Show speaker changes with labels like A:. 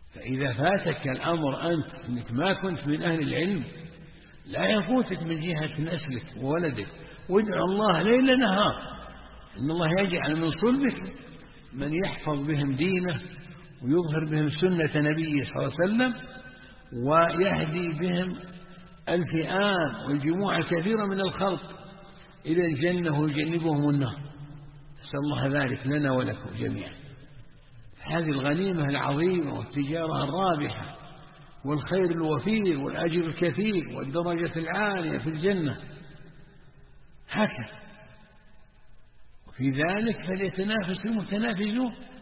A: فإذا فاتك الأمر أنت أنك ما كنت من أهل العلم لا يفوتك من جهة نسلك وولدك، وادعو الله ليل نهار إن الله يجعل من صلبك من يحفظ بهم دينه ويظهر بهم سنة نبيه صلى الله عليه وسلم، ويهدي بهم الفئام والجموع الكثيرة من الخلق إلى الجنة ويجنبهم النار. نسأل الله ذلك لنا ولكم جميعا. هذه الغنيمة العظيمة والتجارة الرابحة والخير الوفير والأجر الكثير والدرجة العالية في الجنة هكذا، وفي ذلك فليتنافس المتنافسون.